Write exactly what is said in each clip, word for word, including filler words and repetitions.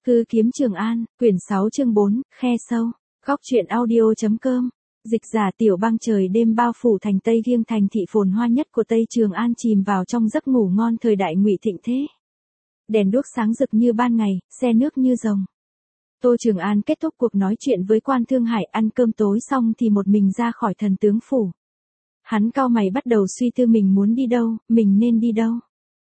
Hư kiếm Trường An, quyển sáu chương bốn, khe sâu. Góc truyện audio chấm com. Dịch giả Tiểu Băng. Trời đêm bao phủ thành Tây Giêng, thành thị phồn hoa nhất của Tây Trường An, chìm vào trong giấc ngủ ngon thời đại Ngụy thịnh thế. Đèn đuốc sáng rực như ban ngày, xe nước như rồng. Tô Trường An kết thúc cuộc nói chuyện với quan Thương Hải, ăn cơm tối xong thì một mình ra khỏi Thần Tướng Phủ. Hắn cau mày bắt đầu suy tư mình muốn đi đâu, mình nên đi đâu.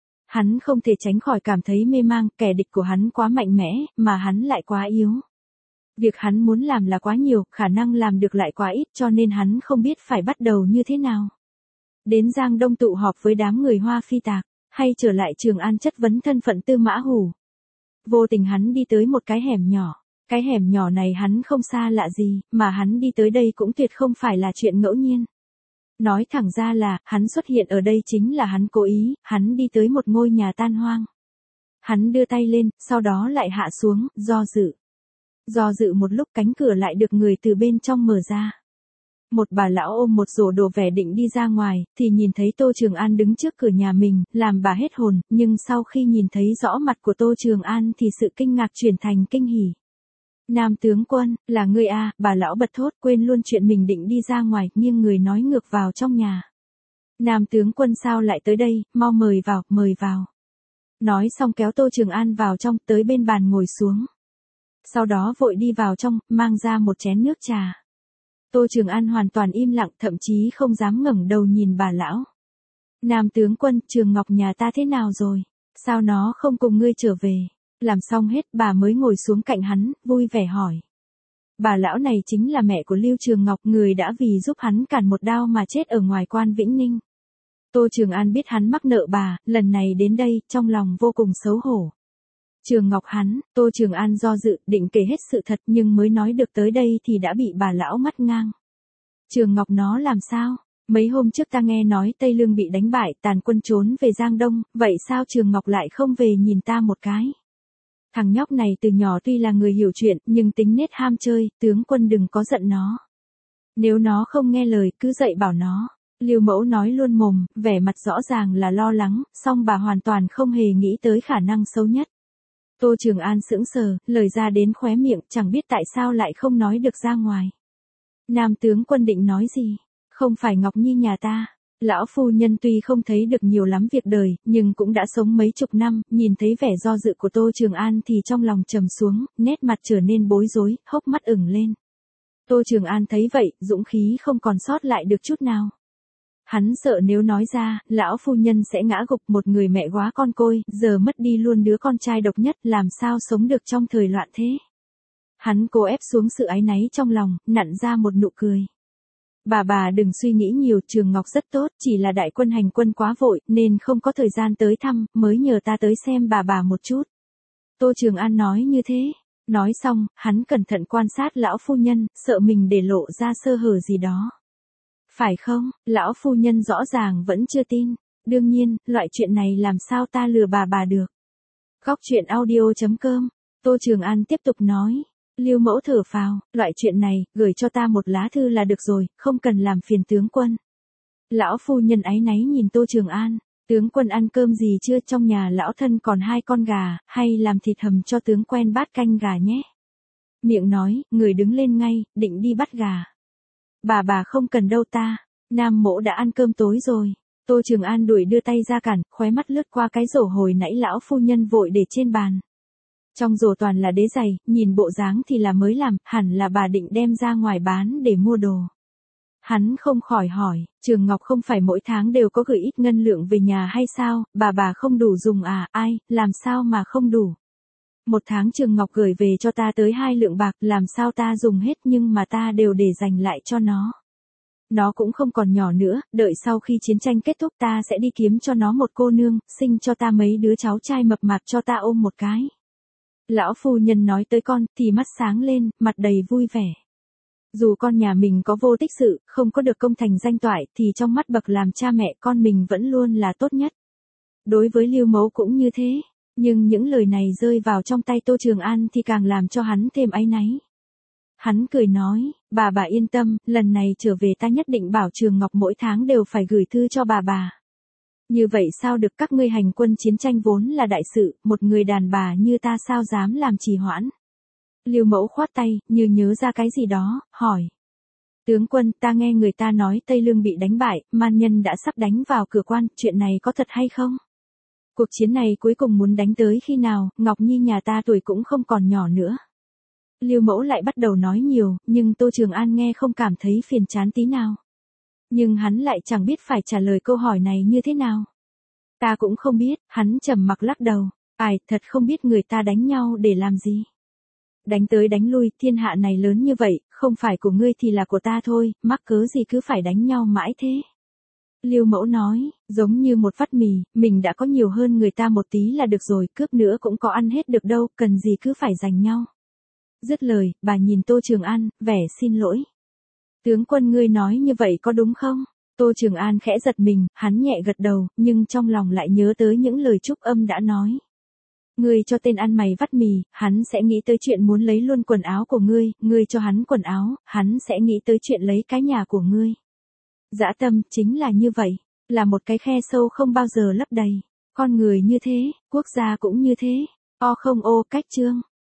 Hắn không thể tránh khỏi cảm thấy mê mang, kẻ địch của hắn quá mạnh mẽ, mà hắn lại quá yếu. Việc hắn muốn làm là quá nhiều, khả năng làm được lại quá ít, cho nên hắn không biết phải bắt đầu như thế nào. Đến Giang Đông tụ họp với đám người Hoa Phi Tạc, hay trở lại Trường An chất vấn thân phận Tư Mã Hủ. Vô tình hắn đi tới một cái hẻm nhỏ. Cái hẻm nhỏ này hắn không xa lạ gì, mà hắn đi tới đây cũng tuyệt không phải là chuyện ngẫu nhiên. Nói thẳng ra là, hắn xuất hiện ở đây chính là hắn cố ý, hắn đi tới một ngôi nhà tan hoang. Hắn đưa tay lên, sau đó lại hạ xuống, do dự. Do dự một lúc, cánh cửa lại được người từ bên trong mở ra. Một bà lão ôm một rổ đồ vẻ định đi ra ngoài, thì nhìn thấy Tô Trường An đứng trước cửa nhà mình, làm bà hết hồn, nhưng sau khi nhìn thấy rõ mặt của Tô Trường An thì sự kinh ngạc chuyển thành kinh hỉ. Nam tướng quân, là ngươi à, bà lão bật thốt, quên luôn chuyện mình định đi ra ngoài, nghiêng người nói ngược vào trong nhà. Nam tướng quân sao lại tới đây, mau mời vào, mời vào. Nói xong kéo Tô Trường An vào trong, tới bên bàn ngồi xuống. Sau đó vội đi vào trong, mang ra một chén nước trà. Tô Trường An hoàn toàn im lặng, thậm chí không dám ngẩng đầu nhìn bà lão. Nam tướng quân, Trường Ngọc nhà ta thế nào rồi? Sao nó không cùng ngươi trở về? Làm xong hết, bà mới ngồi xuống cạnh hắn, vui vẻ hỏi. Bà lão này chính là mẹ của Lưu Trường Ngọc, người đã vì giúp hắn cản một đao mà chết ở ngoài quan Vĩnh Ninh. Tô Trường An biết hắn mắc nợ bà, lần này đến đây, trong lòng vô cùng xấu hổ. Trường Ngọc hắn, Tô Trường An do dự, định kể hết sự thật, nhưng mới nói được tới đây thì đã bị bà lão mắt ngang. Trường Ngọc nó làm sao? Mấy hôm trước ta nghe nói Tây Lương bị đánh bại, tàn quân trốn về Giang Đông, vậy sao Trường Ngọc lại không về nhìn ta một cái? Thằng nhóc này từ nhỏ tuy là người hiểu chuyện, nhưng tính nết ham chơi, tướng quân đừng có giận nó. Nếu nó không nghe lời, cứ dạy bảo nó. Lưu Mẫu nói luôn mồm, vẻ mặt rõ ràng là lo lắng, song bà hoàn toàn không hề nghĩ tới khả năng xấu nhất. Tô Trường An sững sờ, lời ra đến khóe miệng, chẳng biết tại sao lại không nói được ra ngoài. Nam tướng quân định nói gì? Không phải Ngọc Nhi nhà ta. Lão phu nhân tuy không thấy được nhiều lắm việc đời, nhưng cũng đã sống mấy chục năm, nhìn thấy vẻ do dự của Tô Trường An thì trong lòng trầm xuống, nét mặt trở nên bối rối, hốc mắt ửng lên. Tô Trường An thấy vậy, dũng khí không còn sót lại được chút nào. Hắn sợ nếu nói ra, lão phu nhân sẽ ngã gục, một người mẹ quá con côi, giờ mất đi luôn đứa con trai độc nhất, làm sao sống được trong thời loạn thế. Hắn cố ép xuống sự áy náy trong lòng, nặn ra một nụ cười. Bà bà đừng suy nghĩ nhiều, Trường Ngọc rất tốt, chỉ là đại quân hành quân quá vội, nên không có thời gian tới thăm, mới nhờ ta tới xem bà bà một chút. Tô Trường An nói như thế. Nói xong, hắn cẩn thận quan sát lão phu nhân, sợ mình để lộ ra sơ hở gì đó. Phải không, lão phu nhân rõ ràng vẫn chưa tin. Đương nhiên, loại chuyện này làm sao ta lừa bà bà được. Góc truyện audio chấm com. Tô Trường An tiếp tục nói. Lưu Mẫu thở phào, loại chuyện này, gửi cho ta một lá thư là được rồi, không cần làm phiền tướng quân. Lão phu nhân áy náy nhìn Tô Trường An. Tướng quân ăn cơm gì chưa, trong nhà lão thân còn hai con gà, hay làm thịt hầm cho tướng quen bát canh gà nhé. Miệng nói, người đứng lên ngay, định đi bắt gà. Bà bà không cần đâu ta, Nam Mỗ đã ăn cơm tối rồi. Tô Trường An đuổi đưa tay ra cản, khóe mắt lướt qua cái rổ hồi nãy lão phu nhân vội để trên bàn. Trong rổ toàn là đế giày, nhìn bộ dáng thì là mới làm, hẳn là bà định đem ra ngoài bán để mua đồ. Hắn không khỏi hỏi, Trường Ngọc không phải mỗi tháng đều có gửi ít ngân lượng về nhà hay sao, bà bà không đủ dùng à, ai, làm sao mà không đủ. Một tháng Trường Ngọc gửi về cho ta tới hai lượng bạc, làm sao ta dùng hết, nhưng mà ta đều để dành lại cho nó. Nó cũng không còn nhỏ nữa, đợi sau khi chiến tranh kết thúc ta sẽ đi kiếm cho nó một cô nương, sinh cho ta mấy đứa cháu trai mập mạp cho ta ôm một cái. Lão phu nhân nói tới con, thì mắt sáng lên, mặt đầy vui vẻ. Dù con nhà mình có vô tích sự, không có được công thành danh toại, thì trong mắt bậc làm cha mẹ con mình vẫn luôn là tốt nhất. Đối với Lưu Mẫu cũng như thế. Nhưng những lời này rơi vào trong tay Tô Trường An thì càng làm cho hắn thêm áy náy. Hắn cười nói, bà bà yên tâm, lần này trở về ta nhất định bảo Trường Ngọc mỗi tháng đều phải gửi thư cho bà bà. Như vậy sao được, các ngươi hành quân chiến tranh vốn là đại sự, một người đàn bà như ta sao dám làm trì hoãn. Lưu Mẫu khoát tay, như nhớ ra cái gì đó, hỏi. Tướng quân, ta nghe người ta nói Tây Lương bị đánh bại, man nhân đã sắp đánh vào cửa quan, chuyện này có thật hay không? Cuộc chiến này cuối cùng muốn đánh tới khi nào, Ngọc Nhi nhà ta tuổi cũng không còn nhỏ nữa. Lưu Mẫu lại bắt đầu nói nhiều, nhưng Tô Trường An nghe không cảm thấy phiền chán tí nào. Nhưng hắn lại chẳng biết phải trả lời câu hỏi này như thế nào. Ta cũng không biết, hắn trầm mặc lắc đầu. Ai, thật không biết người ta đánh nhau để làm gì. Đánh tới đánh lui, thiên hạ này lớn như vậy, không phải của ngươi thì là của ta thôi, mắc cớ gì cứ phải đánh nhau mãi thế. Lưu Mẫu nói, giống như một vắt mì, mình đã có nhiều hơn người ta một tí là được rồi, cướp nữa cũng có ăn hết được đâu, cần gì cứ phải giành nhau. Dứt lời, bà nhìn Tô Trường An, vẻ xin lỗi. Tướng quân ngươi nói như vậy có đúng không? Tô Trường An khẽ giật mình, hắn nhẹ gật đầu, nhưng trong lòng lại nhớ tới những lời Trúc Âm đã nói. Ngươi cho tên ăn mày vắt mì, hắn sẽ nghĩ tới chuyện muốn lấy luôn quần áo của ngươi, ngươi cho hắn quần áo, hắn sẽ nghĩ tới chuyện lấy cái nhà của ngươi. Dã tâm chính là như vậy, là một cái khe sâu không bao giờ lấp đầy. Con người như thế, quốc gia cũng như thế. O không ô, cách chương.